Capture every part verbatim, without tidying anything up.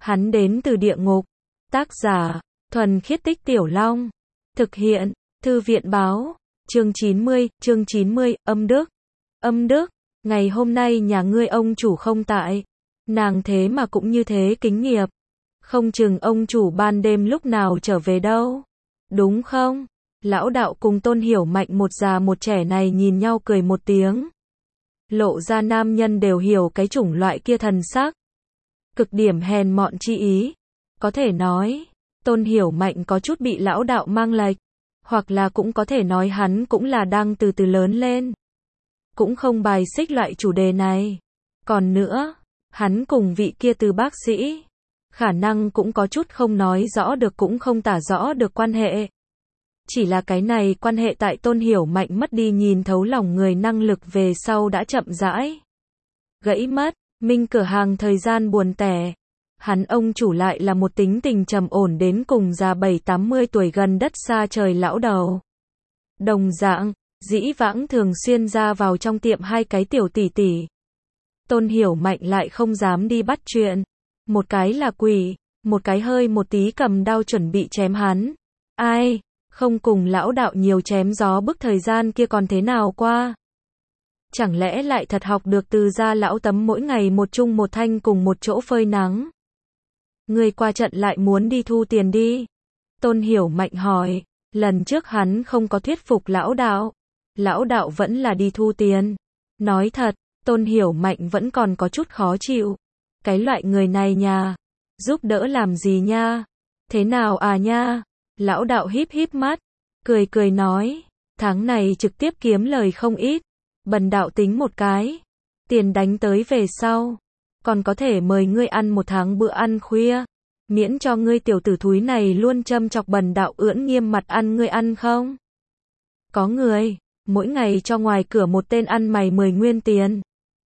Hắn đến từ địa ngục. Tác giả, Thuần Khiết Tích Tiểu Long. Thực hiện, Thư viện báo. Chương chín mươi, chương chín mươi, âm đức. Âm đức, ngày hôm nay nhà ngươi ông chủ không tại. Nàng thế mà cũng như thế kính nghiệp. Không chừng ông chủ ban đêm lúc nào trở về đâu. Đúng không? Lão đạo cùng Tôn Hiểu Mạnh một già một trẻ này nhìn nhau cười một tiếng. Lộ ra nam nhân đều hiểu cái chủng loại kia thần sắc. Cực điểm hèn mọn chi ý. Có thể nói, Tôn Hiểu Mạnh có chút bị lão đạo mang lệch. Hoặc là cũng có thể nói hắn cũng là đang từ từ lớn lên. Cũng không bài xích loại chủ đề này. Còn nữa, hắn cùng vị kia từ bác sĩ, khả năng cũng có chút không nói rõ được cũng không tả rõ được quan hệ. Chỉ là cái này quan hệ tại Tôn Hiểu Mạnh mất đi nhìn thấu lòng người năng lực về sau đã chậm rãi gãy mất. Minh cửa hàng thời gian buồn tẻ. Hắn ông chủ lại là một tính tình trầm ổn đến cùng già bảy tám mươi tuổi gần đất xa trời lão đầu. Đồng dạng, dĩ vãng thường xuyên ra vào trong tiệm hai cái tiểu tỷ tỷ. Tôn Hiểu Mạnh lại không dám đi bắt chuyện. Một cái là quỷ, một cái hơi một tí cầm đao chuẩn bị chém hắn. Ai, không cùng lão đạo nhiều chém gió bức thời gian kia còn thế nào qua. Chẳng lẽ lại thật học được từ gia lão tấm mỗi ngày một chung một thanh cùng một chỗ phơi nắng. Người qua trận lại muốn đi thu tiền đi. Tôn Hiểu Mạnh hỏi, lần trước hắn không có thuyết phục lão đạo. Lão đạo vẫn là đi thu tiền. Nói thật, Tôn Hiểu Mạnh vẫn còn có chút khó chịu. Cái loại người này nha, giúp đỡ làm gì nha? Thế nào à nha? Lão đạo híp híp mắt, cười cười nói, tháng này trực tiếp kiếm lời không ít. Bần đạo tính một cái, tiền đánh tới về sau, còn có thể mời ngươi ăn một tháng bữa ăn khuya, miễn cho ngươi tiểu tử thúi này luôn châm chọc bần đạo ưỡn nghiêm mặt ăn ngươi ăn không? Có người, mỗi ngày cho ngoài cửa một tên ăn mày mười nguyên tiền.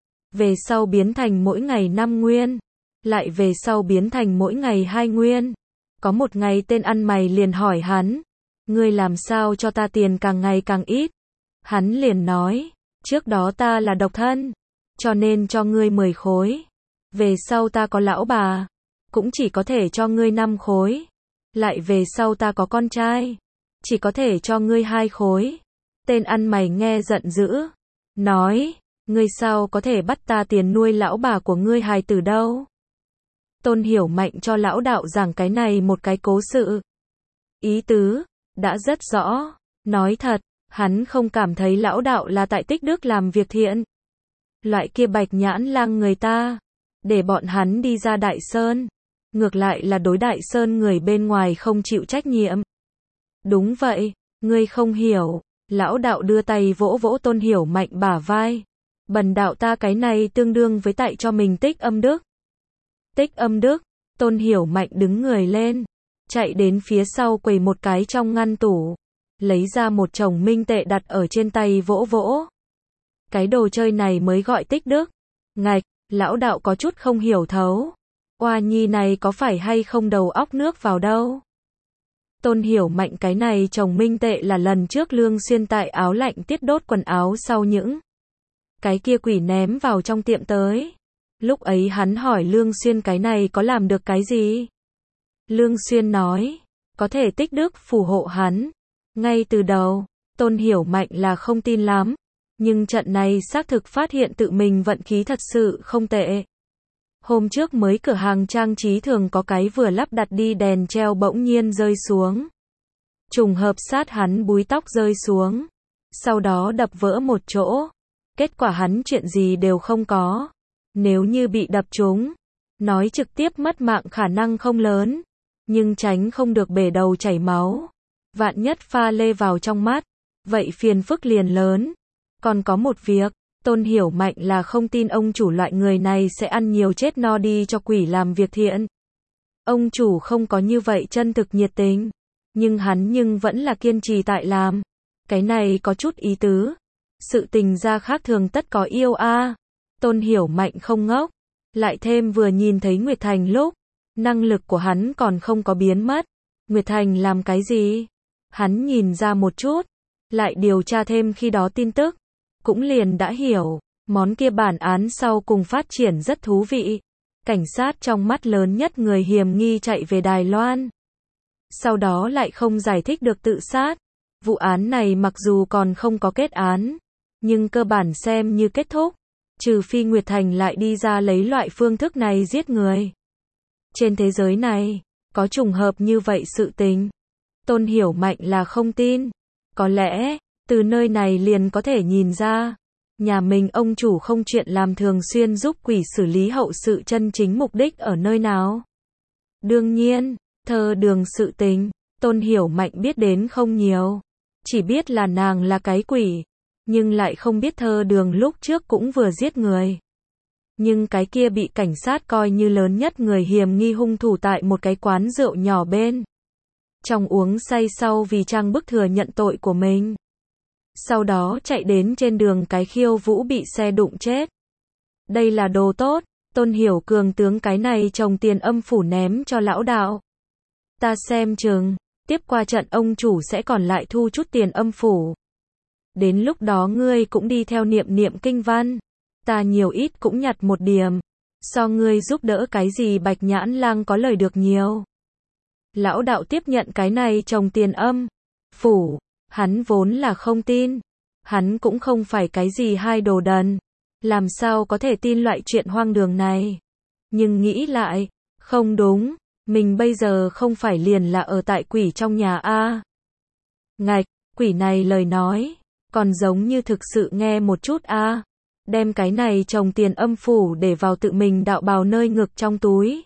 Về sau biến thành mỗi ngày năm nguyên, lại về sau biến thành mỗi ngày hai nguyên. Có một ngày tên ăn mày liền hỏi hắn, ngươi làm sao cho ta tiền càng ngày càng ít? Hắn liền nói, trước đó ta là độc thân, cho nên cho ngươi mười khối. Về sau ta có lão bà, cũng chỉ có thể cho ngươi năm khối. Lại về sau ta có con trai, chỉ có thể cho ngươi hai khối. Tên ăn mày nghe giận dữ, nói, ngươi sao có thể bắt ta tiền nuôi lão bà của ngươi hài tử đâu? Tôn Hiểu Mạnh cho lão đạo giảng cái này một cái cố sự. Ý tứ, đã rất rõ. Nói thật, hắn không cảm thấy lão đạo là tại tích đức làm việc thiện. Loại kia bạch nhãn lang người ta, để bọn hắn đi ra Đại Sơn. Ngược lại là đối Đại Sơn người bên ngoài không chịu trách nhiệm. Đúng vậy, ngươi không hiểu. Lão đạo đưa tay vỗ vỗ Tôn Hiểu Mạnh bả vai. Bần đạo ta cái này tương đương với tại cho mình tích âm đức. Tích âm đức, Tôn Hiểu Mạnh đứng người lên, chạy đến phía sau quầy một cái trong ngăn tủ, lấy ra một chồng minh tệ đặt ở trên tay vỗ vỗ. Cái đồ chơi này mới gọi tích đức. Ngạch, lão đạo có chút không hiểu thấu. Oa nhi này có phải hay không đầu óc nước vào đâu? Tôn Hiểu Mạnh cái này chồng minh tệ là lần trước Lương Xuyên tại áo lạnh tiết đốt quần áo sau những cái kia quỷ ném vào trong tiệm tới. Lúc ấy hắn hỏi Lương Xuyên cái này có làm được cái gì? Lương Xuyên nói, có thể tích đức phù hộ hắn. Ngay từ đầu, Tôn Hiểu Mạnh là không tin lắm. Nhưng trận này xác thực phát hiện tự mình vận khí thật sự không tệ. Hôm trước mới cửa hàng trang trí thường có cái vừa lắp đặt đi đèn treo bỗng nhiên rơi xuống. Trùng hợp sát hắn búi tóc rơi xuống. Sau đó đập vỡ một chỗ. Kết quả hắn chuyện gì đều không có. Nếu như bị đập trúng, nói trực tiếp mất mạng khả năng không lớn, nhưng tránh không được bể đầu chảy máu. Vạn nhất pha lê vào trong mắt, vậy phiền phức liền lớn. Còn có một việc, Tôn Hiểu Mạnh là không tin ông chủ loại người này sẽ ăn nhiều chết no đi cho quỷ làm việc thiện. Ông chủ không có như vậy chân thực nhiệt tình, nhưng hắn nhưng vẫn là kiên trì tại làm. Cái này có chút ý tứ. Sự tình ra khác thường tất có yêu a. À. Tôn Hiểu Mạnh không ngốc, lại thêm vừa nhìn thấy Nguyệt Thành lúc, năng lực của hắn còn không có biến mất. Nguyệt Thành làm cái gì? Hắn nhìn ra một chút, lại điều tra thêm khi đó tin tức, cũng liền đã hiểu, món kia bản án sau cùng phát triển rất thú vị. cảnh sát trong mắt lớn nhất người hiểm nghi chạy về Đài Loan. Sau đó lại không giải thích được tự sát. Vụ án này mặc dù còn không có kết án, nhưng cơ bản xem như kết thúc, trừ phi Nguyệt Thành lại đi ra lấy loại phương thức này giết người. Trên thế giới này, có trùng hợp như vậy sự tình. Tôn Hiểu Mạnh là không tin. Có lẽ, từ nơi này liền có thể nhìn ra, nhà mình ông chủ không chuyện làm thường xuyên giúp quỷ xử lý hậu sự chân chính mục đích ở nơi nào. Đương nhiên, Thơ Đường sự tình, Tôn Hiểu Mạnh biết đến không nhiều. Chỉ biết là nàng là cái quỷ, nhưng lại không biết Thơ Đường lúc trước cũng vừa giết người. Nhưng cái kia bị cảnh sát coi như lớn nhất người hiểm nghi hung thủ tại một cái quán rượu nhỏ bên trong uống say sau vì trang bức thừa nhận tội của mình. Sau đó chạy đến trên đường cái khiêu vũ bị xe đụng chết. Đây là đồ tốt, Tôn Hiểu Cường tướng cái này trồng tiền âm phủ ném cho lão đạo. Ta xem chừng, tiếp qua trận ông chủ sẽ còn lại thu chút tiền âm phủ. Đến lúc đó ngươi cũng đi theo niệm niệm kinh văn. Ta nhiều ít cũng nhặt một điểm. So ngươi giúp đỡ cái gì Bạch Nhãn Lang có lời được nhiều. Lão đạo tiếp nhận cái này trồng tiền âm phủ. Hắn vốn là không tin. Hắn cũng không phải cái gì hai đồ đần. Làm sao có thể tin loại chuyện hoang đường này. Nhưng nghĩ lại, không đúng. Mình bây giờ không phải liền là ở tại quỷ trong nhà a. Ngạch, quỷ này lời nói, còn giống như thực sự nghe một chút a. Đem cái này trồng tiền âm phủ để vào tự mình đạo bào nơi ngực trong túi.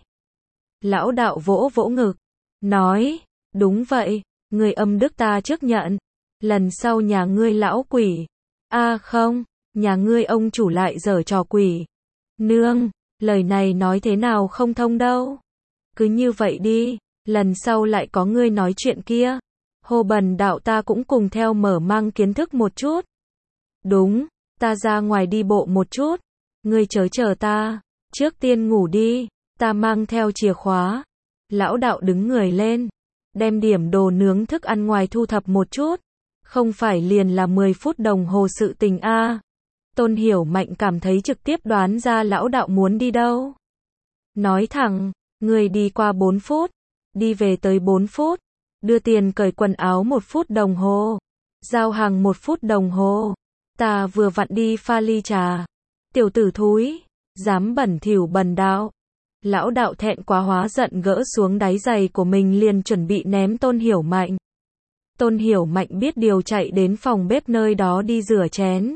Lão đạo vỗ vỗ ngực, nói, đúng vậy, người âm đức ta trước nhận. Lần sau nhà ngươi lão quỷ. A không, nhà ngươi ông chủ lại giở trò quỷ. Nương, lời này nói thế nào không thông đâu. Cứ như vậy đi, lần sau lại có ngươi nói chuyện kia. Hồ Bần đạo ta cũng cùng theo mở mang kiến thức một chút. Đúng, ta ra ngoài đi bộ một chút. Ngươi chớ chờ ta, trước tiên ngủ đi, ta mang theo chìa khóa. Lão đạo đứng người lên, đem điểm đồ nướng thức ăn ngoài thu thập một chút. Không phải liền là mười phút đồng hồ sự tình a. Tôn Hiểu Mạnh cảm thấy trực tiếp đoán ra lão đạo muốn đi đâu. Nói thẳng, người đi qua bốn phút, đi về tới bốn phút, đưa tiền cởi quần áo một phút đồng hồ, giao hàng một phút đồng hồ. Ta vừa vặn đi pha ly trà. Tiểu tử thúi, dám bẩn thỉu bần đạo. Lão đạo thẹn quá hóa giận gỡ xuống đáy giày của mình liền chuẩn bị ném Tôn Hiểu Mạnh. Tôn Hiểu Mạnh biết điều chạy đến phòng bếp nơi đó đi rửa chén.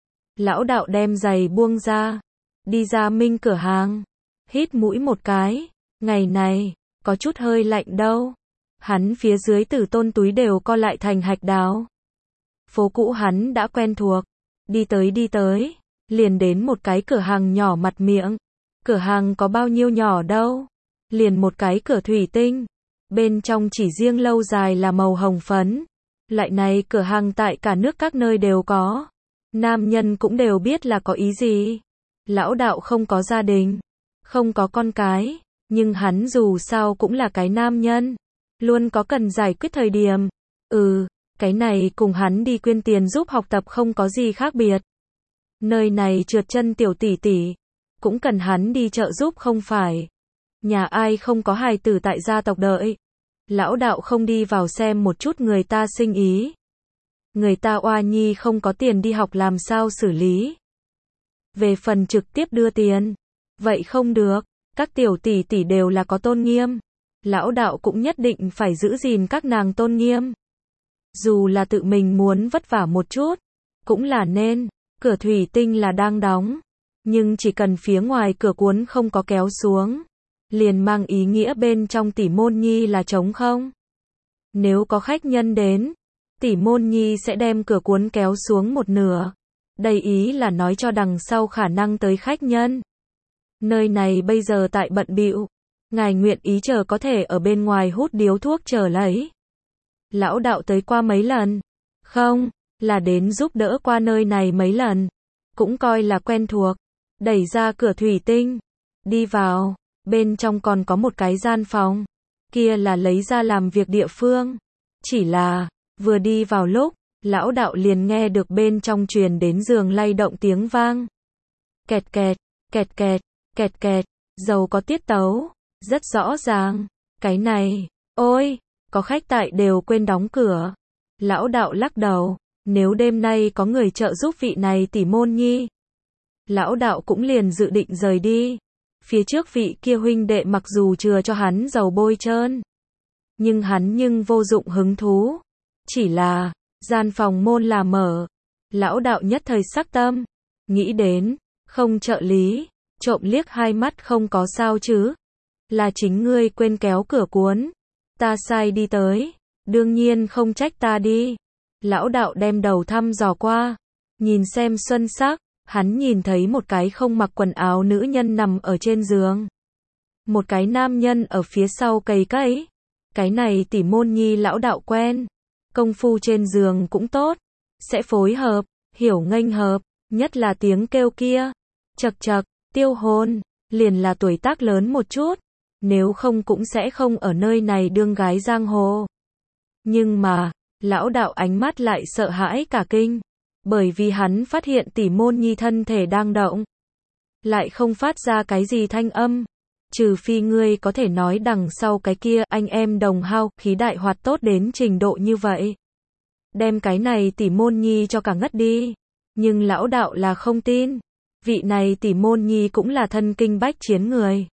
Lão đạo đem giày buông ra, đi ra Minh cửa hàng, hít mũi một cái, ngày này, có chút hơi lạnh đâu. Hắn phía dưới tử tôn túi đều co lại thành hạch đào. Phố cũ hắn đã quen thuộc, đi tới đi tới, liền đến một cái cửa hàng nhỏ mặt miệng. Cửa hàng có bao nhiêu nhỏ đâu, liền một cái cửa thủy tinh. Bên trong chỉ riêng lâu dài là màu hồng phấn. Loại này cửa hàng tại cả nước các nơi đều có. Nam nhân cũng đều biết là có ý gì. Lão đạo không có gia đình, không có con cái, nhưng hắn dù sao cũng là cái nam nhân. Luôn có cần giải quyết thời điểm. Ừ, cái này cùng hắn đi quyên tiền giúp học tập không có gì khác biệt. Nơi này trượt chân tiểu tỷ tỷ, cũng cần hắn đi trợ giúp không phải. Nhà ai không có hài tử tại gia tộc đợi. Lão đạo không đi vào xem một chút người ta sinh ý. Người ta oa nhi không có tiền đi học làm sao xử lý. Về phần trực tiếp đưa tiền, vậy không được, các tiểu tỷ tỷ đều là có tôn nghiêm. Lão đạo cũng nhất định phải giữ gìn các nàng tôn nghiêm. Dù là tự mình muốn vất vả một chút, cũng là nên. Cửa thủy tinh là đang đóng, nhưng chỉ cần phía ngoài cửa cuốn không có kéo xuống, liền mang ý nghĩa bên trong tỷ môn nhi là trống không. Nếu có khách nhân đến, tỷ môn nhi sẽ đem cửa cuốn kéo xuống một nửa. Đây ý là nói cho đằng sau khả năng tới khách nhân. Nơi này bây giờ tại bận bịu, ngài nguyện ý chờ có thể ở bên ngoài hút điếu thuốc chờ lấy. Lão đạo tới qua mấy lần? Không, là đến giúp đỡ qua nơi này mấy lần. Cũng coi là quen thuộc. Đẩy ra cửa thủy tinh, đi vào. Bên trong còn có một cái gian phòng, kia là lấy ra làm việc địa phương. Chỉ là, vừa đi vào lúc, lão đạo liền nghe được bên trong truyền đến giường lay động tiếng vang. Kẹt kẹt, kẹt kẹt, kẹt kẹt, giàu có tiết tấu, rất rõ ràng. Cái này, ôi, có khách tại đều quên đóng cửa. Lão đạo lắc đầu, nếu đêm nay có người trợ giúp vị này tỷ môn nhi. Lão đạo cũng liền dự định rời đi. Phía trước vị kia huynh đệ mặc dù chừa cho hắn dầu bôi trơn, nhưng hắn nhưng vô dụng hứng thú. Chỉ là, gian phòng môn là mở. Lão đạo nhất thời sắc tâm, nghĩ đến, không trợ lý, trộm liếc hai mắt không có sao chứ. Là chính ngươi quên kéo cửa cuốn. Ta sai đi tới, đương nhiên không trách ta đi. Lão đạo đem đầu thăm dò qua, nhìn xem xuân sắc, hắn nhìn thấy một cái không mặc quần áo nữ nhân nằm ở trên giường. Một cái nam nhân ở phía sau cày cấy. Cái này tỷ môn nhi lão đạo quen. Công phu trên giường cũng tốt. Sẽ phối hợp, hiểu nghênh hợp, nhất là tiếng kêu kia. Chật chật, tiêu hồn, liền là tuổi tác lớn một chút. Nếu không cũng sẽ không ở nơi này đương gái giang hồ. Nhưng mà, lão đạo ánh mắt lại sợ hãi cả kinh. Bởi vì hắn phát hiện tỷ môn nhi thân thể đang động. Lại không phát ra cái gì thanh âm. Trừ phi ngươi có thể nói đằng sau cái kia anh em đồng hao, khí đại hoạt tốt đến trình độ như vậy. Đem cái này tỷ môn nhi cho cả ngất đi. Nhưng lão đạo là không tin. Vị này tỷ môn nhi cũng là thân kinh bách chiến người.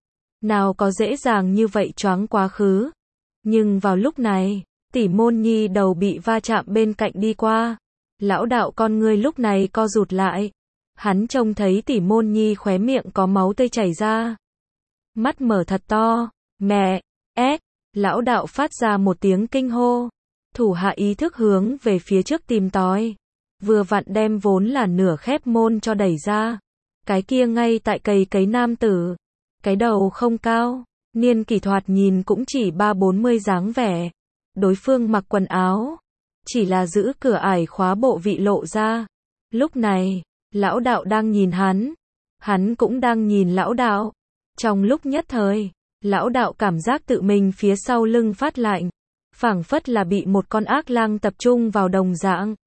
Nào có dễ dàng như vậy choáng quá khứ. Nhưng vào lúc này, tỷ môn nhi đầu bị va chạm bên cạnh đi qua. Lão đạo con ngươi lúc này co rụt lại. Hắn trông thấy tỷ môn nhi khóe miệng có máu tươi chảy ra. Mắt mở thật to. Mẹ, ép. Lão đạo phát ra một tiếng kinh hô. Thủ hạ ý thức hướng về phía trước tìm tòi. Vừa vặn đem vốn là nửa khép môn cho đẩy ra. Cái kia ngay tại cày cấy nam tử. Cái đầu không cao. Niên kỷ thoạt nhìn cũng chỉ ba bốn mươi dáng vẻ. Đối phương mặc quần áo. Chỉ là giữ cửa ải khóa bộ vị lộ ra. Lúc này, lão đạo đang nhìn hắn. Hắn cũng đang nhìn lão đạo. Trong lúc nhất thời, lão đạo cảm giác tự mình phía sau lưng phát lạnh. Phảng phất là bị một con ác lang tập trung vào đồng dạng.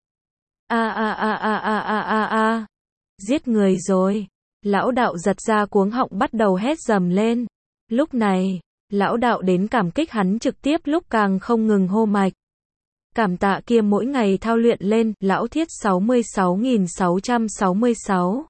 A a a a a a a a. Giết người rồi. Lão đạo giật ra cuống họng bắt đầu hét dầm lên. Lúc này, lão đạo đến cảm kích hắn trực tiếp lúc càng không ngừng hô mạch. Cảm tạ kia mỗi ngày thao luyện lên, lão thiết sáu mươi sáu nghìn sáu trăm sáu mươi sáu.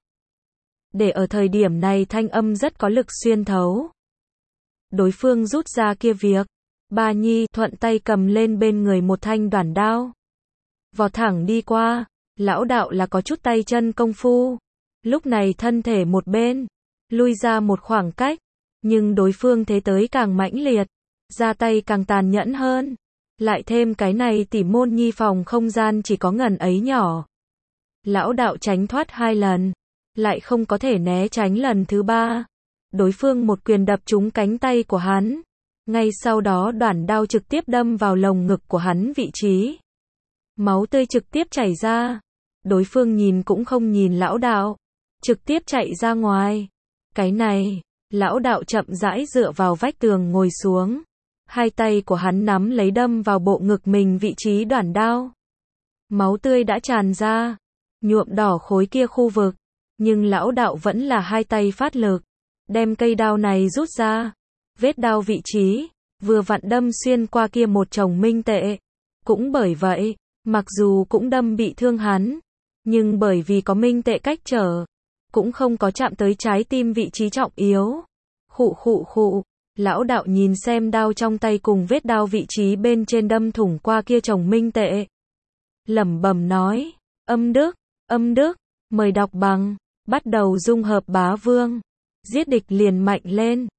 Để ở thời điểm này thanh âm rất có lực xuyên thấu. Đối phương rút ra kia việc. Ba Nhi thuận tay cầm lên bên người một thanh đoản đao. Vò thẳng đi qua. Lão đạo là có chút tay chân công phu. Lúc này thân thể một bên. Lui ra một khoảng cách. Nhưng đối phương thế tới càng mãnh liệt. Ra tay càng tàn nhẫn hơn. Lại thêm cái này tỷ môn nhi phòng không gian chỉ có ngần ấy nhỏ. Lão đạo tránh thoát hai lần. Lại không có thể né tránh lần thứ ba. Đối phương một quyền đập trúng cánh tay của hắn. Ngay sau đó đoản đao trực tiếp đâm vào lồng ngực của hắn vị trí. Máu tươi trực tiếp chảy ra. Đối phương nhìn cũng không nhìn lão đạo. Trực tiếp chạy ra ngoài. Cái này, lão đạo chậm rãi dựa vào vách tường ngồi xuống. Hai tay của hắn nắm lấy đâm vào bộ ngực mình vị trí đoản đao. Máu tươi đã tràn ra. Nhuộm đỏ khối kia khu vực. Nhưng lão đạo vẫn là hai tay phát lực. Đem cây đao này rút ra. Vết đao vị trí. Vừa vặn đâm xuyên qua kia một chồng minh tệ. Cũng bởi vậy, mặc dù cũng đâm bị thương hắn. Nhưng bởi vì có minh tệ cách trở. Cũng không có chạm tới trái tim vị trí trọng yếu. Khụ khụ khụ. Lão đạo nhìn xem đao trong tay cùng vết đao vị trí bên trên đâm thủng qua kia chồng minh tệ. Lẩm bẩm nói. Âm đức, âm đức, mời đọc bằng. Bắt đầu dung hợp bá vương. Giết địch liền mạnh lên.